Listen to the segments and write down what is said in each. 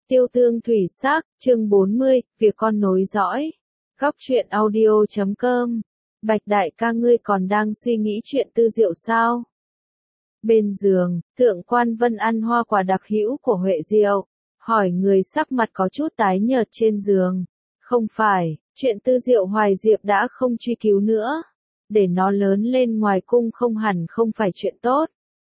Tiêu tương thủy sắc, chương 40, việc con nối dõi. Góc truyện audio.com. Bạch đại ca, ngươi còn đang suy nghĩ chuyện Tư Diệu sao? Bên giường, Thượng Quan Vân ăn hoa quả đặc hữu của Huệ Diệu, hỏi người sắc mặt có chút tái nhợt trên giường. Không phải, chuyện Tư Diệu Hoài Diệp đã không truy cứu nữa. Để nó lớn lên ngoài cung không hẳn không phải chuyện tốt.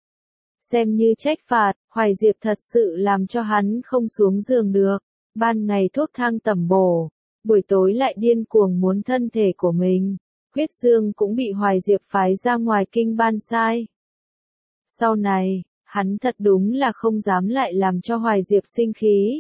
Xem như trách phạt, Hoài Diệp thật sự làm cho hắn không xuống giường được. Ban ngày thuốc thang tẩm bổ, buổi tối lại điên cuồng muốn thân thể của mình. Huyết Dương cũng bị Hoài Diệp phái ra ngoài kinh ban sai. Sau này, hắn thật đúng là không dám lại làm cho Hoài Diệp sinh khí.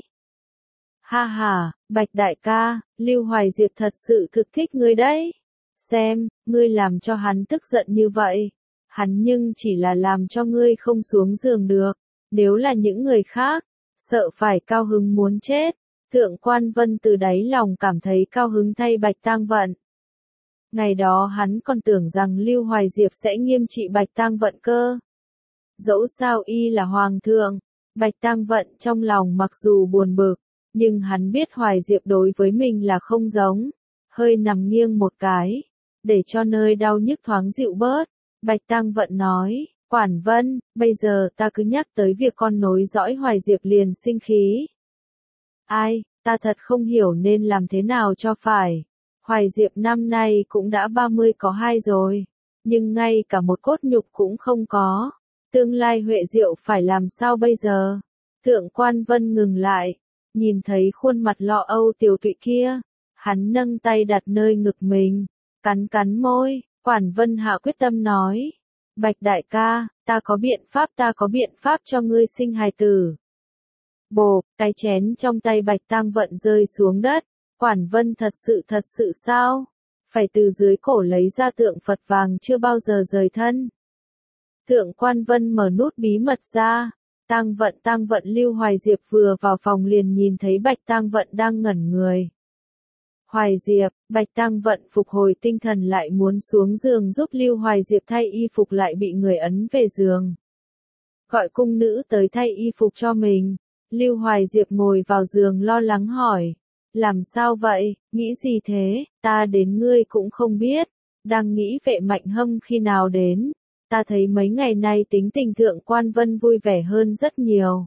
Ha ha, Bạch đại ca, Lưu Hoài Diệp thật sự thực thích ngươi đấy. Xem, ngươi làm cho hắn tức giận như vậy. Hắn nhưng chỉ là làm cho ngươi không xuống giường được. Nếu là những người khác, sợ phải cao hứng muốn chết. Thượng Quan Vân từ đáy lòng cảm thấy cao hứng thay Bạch Tang Vận. Ngày đó hắn còn tưởng rằng Lưu Hoài Diệp sẽ nghiêm trị Bạch Tang Vận cơ. Dẫu sao y là hoàng thượng, Bạch Tang Vận trong lòng mặc dù buồn bực, nhưng hắn biết Hoài Diệp đối với mình là không giống. Hơi nằm nghiêng một cái, để cho nơi đau nhức thoáng dịu bớt. Bạch Tang Vận nói, Quản Vân, bây giờ ta cứ nhắc tới việc con nối dõi Hoài Diệp liền sinh khí. Ai, ta thật không hiểu nên làm thế nào cho phải. Hoài Diệp năm nay cũng đã 30 có 2 rồi, nhưng ngay cả một cốt nhục cũng không có. Tương lai Huệ Diệu phải làm sao bây giờ? Thượng Quan Vân ngừng lại, nhìn thấy khuôn mặt lo âu tiểu tụy kia. Hắn nâng tay đặt nơi ngực mình, cắn cắn môi. Quản Vân hạ quyết tâm nói, Bạch đại ca, ta có biện pháp cho ngươi sinh hài tử. Bộp, cái chén trong tay Bạch Tang Vận rơi xuống đất. Quản Vân thật sự sao? Phải từ dưới cổ lấy ra tượng Phật vàng chưa bao giờ rời thân. Thượng Quan Vân mở nút bí mật ra. Tang Vận Lưu Hoài Diệp vừa vào phòng liền nhìn thấy Bạch Tang Vận đang ngẩn người. Hoài Diệp, Bạch Tang Vận phục hồi tinh thần lại muốn xuống giường giúp Lưu Hoài Diệp thay y phục lại bị người ấn về giường. Gọi cung nữ tới thay y phục cho mình. Lưu Hoài Diệp ngồi vào giường lo lắng hỏi. Làm sao vậy, nghĩ gì thế, ta đến ngươi cũng không biết. Đang nghĩ Vệ Mạnh Hâm khi nào đến. Ta thấy mấy ngày nay tính tình Thượng Quan Vân vui vẻ hơn rất nhiều.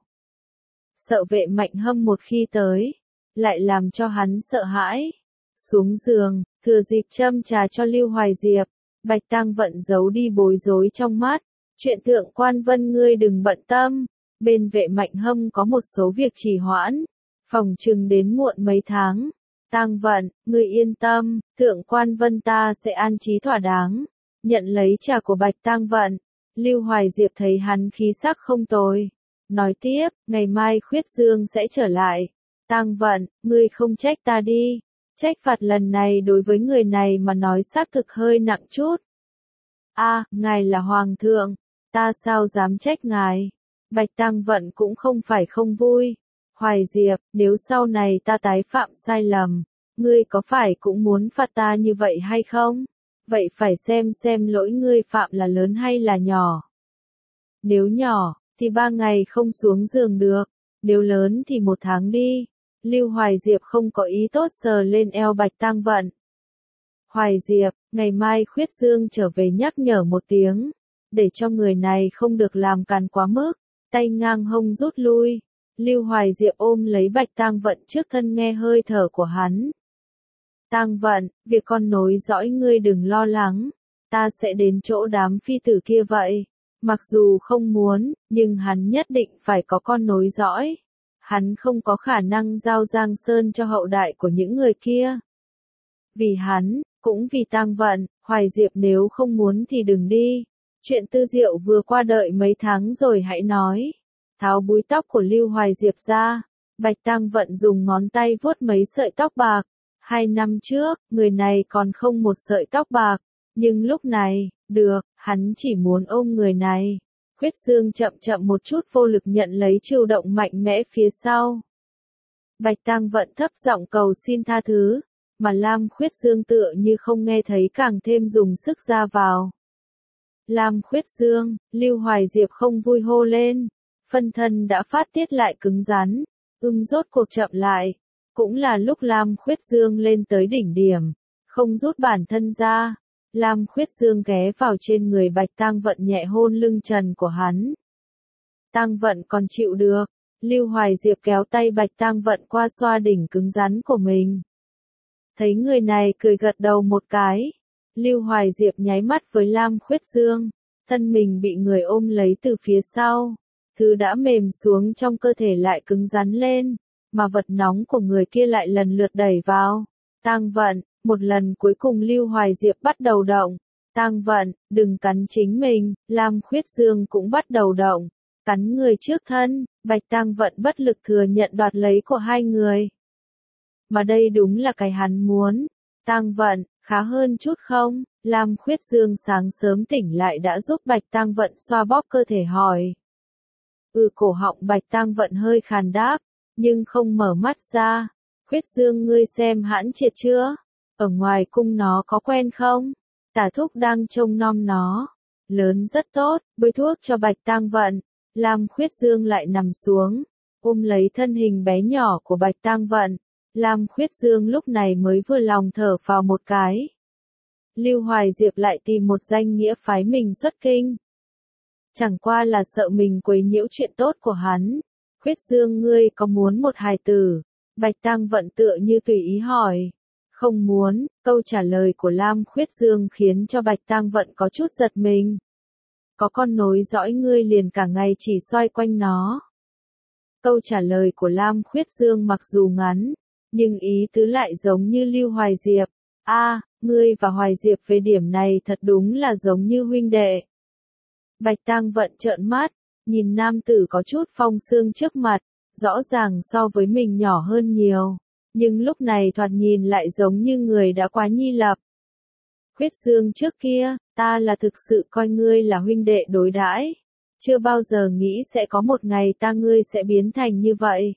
Sợ Vệ Mạnh Hâm một khi tới, lại làm cho hắn sợ hãi. Xuống giường, thừa dịp châm trà cho Lưu Hoài Diệp, Bạch Tang Vận giấu đi bối rối trong mắt. Chuyện Thượng Quan Vân ngươi đừng bận tâm, bên Vệ Mạnh Hâm có một số việc trì hoãn, phòng chừng đến muộn mấy tháng. Tang Vận, ngươi yên tâm, Thượng Quan Vân ta sẽ an trí thỏa đáng. Nhận lấy trà của Bạch Tang Vận, Lưu Hoài Diệp thấy hắn khí sắc không tồi. Nói tiếp, ngày mai Khuyết Dương sẽ trở lại. Tang Vận, ngươi không trách ta đi. Trách phạt lần này đối với người này mà nói xác thực hơi nặng chút. Ngài là hoàng thượng, ta sao dám trách ngài. Bạch Tang Vận cũng không phải không vui. Hoài Diệp, nếu sau này ta tái phạm sai lầm, ngươi có phải cũng muốn phạt ta như vậy hay không? Vậy phải xem lỗi ngươi phạm là lớn hay là nhỏ. Nếu nhỏ, thì 3 ngày không xuống giường được. Nếu lớn thì 1 tháng đi. Lưu Hoài Diệp không có ý tốt sờ lên eo Bạch Tang Vận. Hoài Diệp, ngày mai Khuyết Dương trở về nhắc nhở một tiếng, để cho người này không được làm càn quá mức. Tay ngang hông rút lui. Lưu Hoài Diệp ôm lấy Bạch Tang Vận trước thân nghe hơi thở của hắn. Tang Vận, việc con nối dõi ngươi đừng lo lắng, ta sẽ đến chỗ đám phi tử kia vậy. Mặc dù không muốn, nhưng hắn nhất định phải có con nối dõi. Hắn không có khả năng giao Giang Sơn cho hậu đại của những người kia. Vì hắn, cũng vì Tang Vận, Hoài Diệp nếu không muốn thì đừng đi. Chuyện Tư Diệu vừa qua đợi mấy tháng rồi hãy nói. Tháo búi tóc của Lưu Hoài Diệp ra. Bạch Tang Vận dùng ngón tay vuốt mấy sợi tóc bạc. 2 năm trước, người này còn không một sợi tóc bạc. Nhưng lúc này, được, hắn chỉ muốn ôm người này. Khuyết Dương chậm một chút vô lực nhận lấy chiêu động mạnh mẽ phía sau. Bạch Tang Vận thấp giọng cầu xin tha thứ, mà Lam Khuyết Dương tựa như không nghe thấy càng thêm dùng sức ra vào. Lam Khuyết Dương, Lưu Hoài Diệp không vui hô lên, phân thân đã phát tiết lại cứng rắn, Rốt cuộc chậm lại. Cũng là lúc Lam Khuyết Dương lên tới đỉnh điểm. Không rút bản thân ra. Lam Khuyết Dương ghé vào trên người Bạch Tang Vận nhẹ hôn lưng trần của hắn. Tang Vận còn chịu được. Lưu Hoài Diệp kéo tay Bạch Tang Vận qua xoa đỉnh cứng rắn của mình. Thấy người này cười gật đầu một cái. Lưu Hoài Diệp nháy mắt với Lam Khuyết Dương. Thân mình bị người ôm lấy từ phía sau. Thứ đã mềm xuống trong cơ thể lại cứng rắn lên. Mà vật nóng của người kia lại lần lượt đẩy vào. Tang Vận, một lần cuối cùng Lưu Hoài Diệp bắt đầu động. Tang Vận, đừng cắn chính mình. Lam Khuyết Dương cũng bắt đầu động. Cắn người trước thân. Bạch Tang Vận bất lực thừa nhận đoạt lấy của hai người. Mà đây đúng là cái hắn muốn. Tang Vận, khá hơn chút không? Lam Khuyết Dương sáng sớm tỉnh lại đã giúp Bạch Tang Vận xoa bóp cơ thể hỏi. Cổ họng Bạch Tang Vận hơi khàn đáp, nhưng không mở mắt ra. Khuyết Dương ngươi xem hãn triệt chưa? Ở ngoài cung nó có quen không? Tả thúc đang trông nom nó. Lớn rất tốt, bôi thuốc cho Bạch Tang Vận. Lam Khuyết Dương lại nằm xuống, ôm lấy thân hình bé nhỏ của Bạch Tang Vận. Lam Khuyết Dương lúc này mới vừa lòng thở phào một cái. Lưu Hoài Diệp lại tìm một danh nghĩa phái mình xuất kinh. Chẳng qua là sợ mình quấy nhiễu chuyện tốt của hắn. Khuyết Dương ngươi có muốn một hài tử? Bạch Tang Vận tựa như tùy ý hỏi. Không muốn. Câu trả lời của Lam Khuyết Dương khiến cho Bạch Tang Vận có chút giật mình. Có con nối dõi ngươi liền cả ngày chỉ xoay quanh nó. Câu trả lời của Lam Khuyết Dương mặc dù ngắn, nhưng ý tứ lại giống như Lưu Hoài Diệp. Ngươi và Hoài Diệp về điểm này thật đúng là giống như huynh đệ. Bạch Tang Vận trợn mắt, nhìn nam tử có chút phong sương trước mặt, rõ ràng so với mình nhỏ hơn nhiều, nhưng lúc này thoạt nhìn lại giống như người đã quá nhi lập. Khuyết Dương trước kia, ta là thực sự coi ngươi là huynh đệ đối đãi, chưa bao giờ nghĩ sẽ có một ngày ngươi sẽ biến thành như vậy.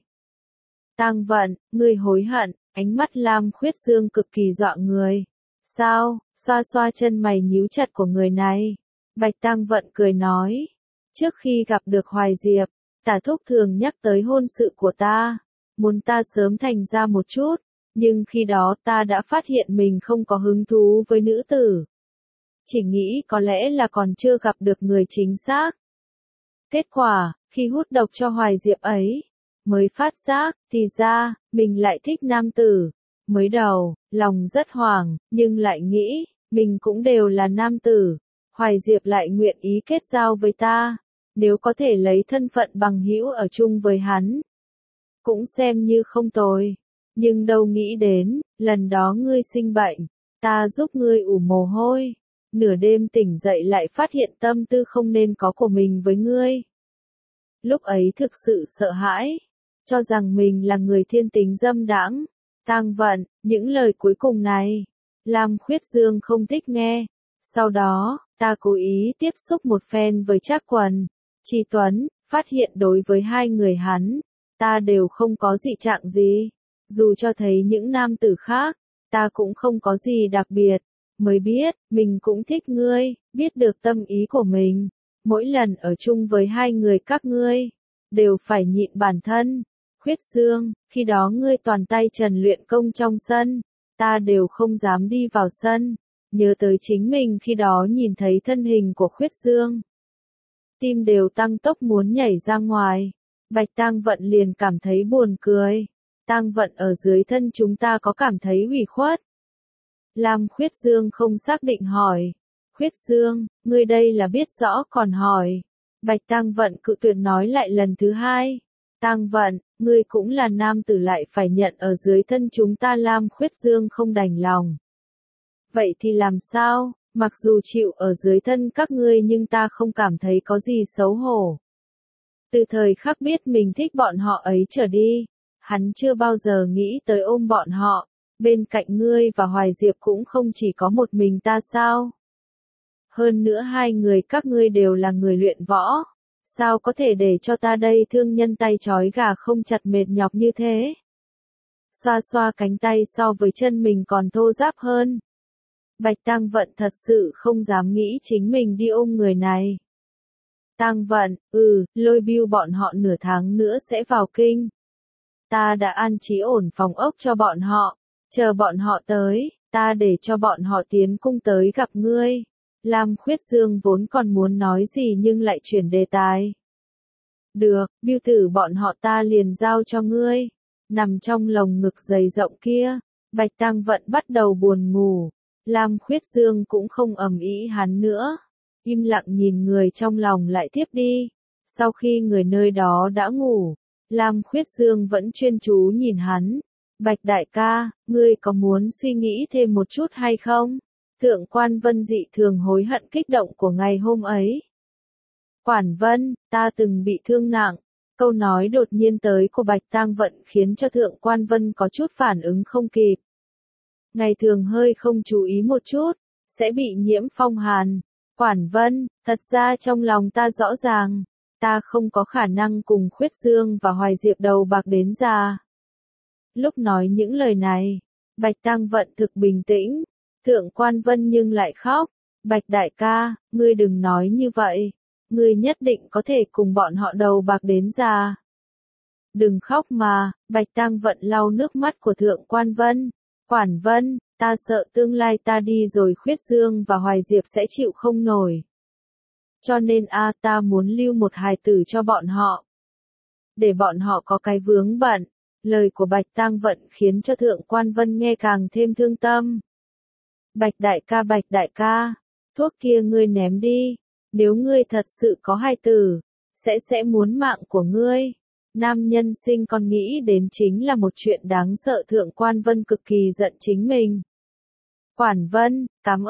Tang Vận, ngươi hối hận, ánh mắt Lam Khuyết Dương cực kỳ dọa người. Sao? Xoa xoa chân mày nhíu chặt của người này. Bạch Tang Vận cười nói. Trước khi gặp được Hoài Diệp, Tả thúc thường nhắc tới hôn sự của ta, muốn ta sớm thành ra một chút, nhưng khi đó ta đã phát hiện mình không có hứng thú với nữ tử. Chỉ nghĩ có lẽ là còn chưa gặp được người chính xác. Kết quả, khi hút độc cho Hoài Diệp ấy, mới phát giác, thì ra, mình lại thích nam tử. Mới đầu, lòng rất hoảng, nhưng lại nghĩ, mình cũng đều là nam tử. Hoài Diệp lại nguyện ý kết giao với ta, nếu có thể lấy thân phận bằng hữu ở chung với hắn, cũng xem như không tồi. Nhưng đâu nghĩ đến, lần đó ngươi sinh bệnh, ta giúp ngươi ủ mồ hôi. Nửa đêm tỉnh dậy lại phát hiện tâm tư không nên có của mình với ngươi. Lúc ấy thực sự sợ hãi, cho rằng mình là người thiên tính dâm đãng. Tang Vận, những lời cuối cùng này, Lam Khuyết Dương không thích nghe. Sau đó, ta cố ý tiếp xúc một phen với Trác Quần, Chi Tuấn, phát hiện đối với hai người hắn, ta đều không có dị trạng gì. Dù cho thấy những nam tử khác, ta cũng không có gì đặc biệt. Mới biết, mình cũng thích ngươi, biết được tâm ý của mình. Mỗi lần ở chung với hai người các ngươi, đều phải nhịn bản thân. Khuyết Dương, khi đó ngươi toàn tay trần luyện công trong sân, ta đều không dám đi vào sân. Nhớ tới chính mình khi đó nhìn thấy thân hình của Khuyết Dương, tim đều tăng tốc muốn nhảy ra ngoài. Bạch Tang Vận liền cảm thấy buồn cười. Tang Vận ở dưới thân chúng ta có cảm thấy ủy khuất? Lam Khuyết Dương không xác định hỏi. Khuyết Dương, ngươi đây là biết rõ còn hỏi. Bạch Tang Vận cự tuyệt nói lại lần thứ hai. Tang Vận, ngươi cũng là nam tử lại phải nhận ở dưới thân chúng ta. Lam Khuyết Dương không đành lòng. Vậy thì làm sao? Mặc dù chịu ở dưới thân các ngươi nhưng ta không cảm thấy có gì xấu hổ. Từ thời khắc biết mình thích bọn họ ấy trở đi, hắn chưa bao giờ nghĩ tới ôm bọn họ. Bên cạnh ngươi và Hoài Diệp cũng không chỉ có một mình ta sao? Hơn nữa hai người các ngươi đều là người luyện võ. Sao có thể để cho ta đây thương nhân tay trói gà không chặt mệt nhọc như thế? Xoa xoa cánh tay so với chân mình còn thô ráp hơn. Bạch Tang Vận thật sự không dám nghĩ chính mình đi ôm người này. Tang Vận, Lôi Bưu bọn họ nửa tháng nữa sẽ vào kinh. ta đã an trí ổn phòng ốc cho bọn họ, chờ bọn họ tới, ta để cho bọn họ tiến cung tới gặp ngươi. Lam Khuyết Dương vốn còn muốn nói gì nhưng lại chuyển đề tài. Được, bưu tử bọn họ ta liền giao cho ngươi. Nằm trong lồng ngực dày rộng kia, Bạch Tang Vận bắt đầu buồn ngủ. Lam Khuyết Dương cũng không ầm ĩ hắn nữa. Im lặng nhìn người trong lòng lại tiếp đi. Sau khi người nơi đó đã ngủ, Lam Khuyết Dương vẫn chuyên chú nhìn hắn. Bạch đại ca, ngươi có muốn suy nghĩ thêm một chút hay không? Thượng quan Vân dị thường hối hận kích động của ngày hôm ấy. Quản Vân, ta từng bị thương nặng. Câu nói đột nhiên tới của Bạch Tang Vận khiến cho Thượng quan Vân có chút phản ứng không kịp. Ngày thường hơi không chú ý một chút, sẽ bị nhiễm phong hàn. Quản Vân, thật ra trong lòng ta rõ ràng, ta không có khả năng cùng Khuyết Dương và Hoài Diệp đầu bạc đến già. Lúc nói những lời này, Bạch Tang Vận thực bình tĩnh, Thượng quan Vân nhưng lại khóc. Bạch đại ca, ngươi đừng nói như vậy, ngươi nhất định có thể cùng bọn họ đầu bạc đến già. Đừng khóc mà, Bạch Tang Vận lau nước mắt của Thượng quan Vân. Quản Vân, ta sợ tương lai ta đi rồi Khuyết Dương và Hoài Diệp sẽ chịu không nổi. Cho nên ta muốn lưu một hài tử cho bọn họ. Để bọn họ có cái vướng bận. Lời của Bạch Tang Vận khiến cho Thượng quan Vân nghe càng thêm thương tâm. Bạch đại ca, thuốc kia ngươi ném đi. Nếu ngươi thật sự có hài tử, sẽ muốn mạng của ngươi. Nam nhân sinh con nghĩ đến chính là một chuyện đáng sợ. Thượng quan Vân cực kỳ giận chính mình. Quản Vân, cảm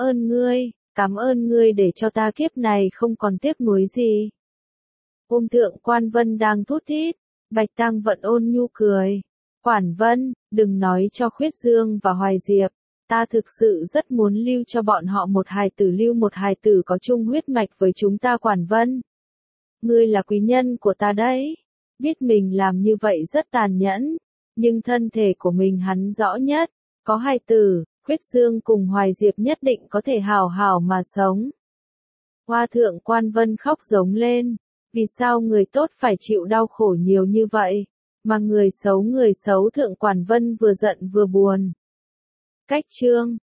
ơn ngươi để cho ta kiếp này không còn tiếc nuối gì. Ôm Thượng quan Vân đang thút thít, Bạch Tang Vận ôn nhu cười. Quản Vân, đừng nói cho Khuyết Dương và Hoài Diệp, ta thực sự rất muốn lưu cho bọn họ một hài tử có chung huyết mạch với chúng ta. Quản Vân, ngươi là quý nhân của ta đấy. Biết mình làm như vậy rất tàn nhẫn, nhưng thân thể của mình hắn rõ nhất, có hài tử, Khuyết Dương cùng Hoài Diệp nhất định có thể hào hào mà sống. Hoa Thượng quan Vân khóc giống lên, vì sao người tốt phải chịu đau khổ nhiều như vậy, mà người xấu Thượng quan Vân vừa giận vừa buồn. Cách chương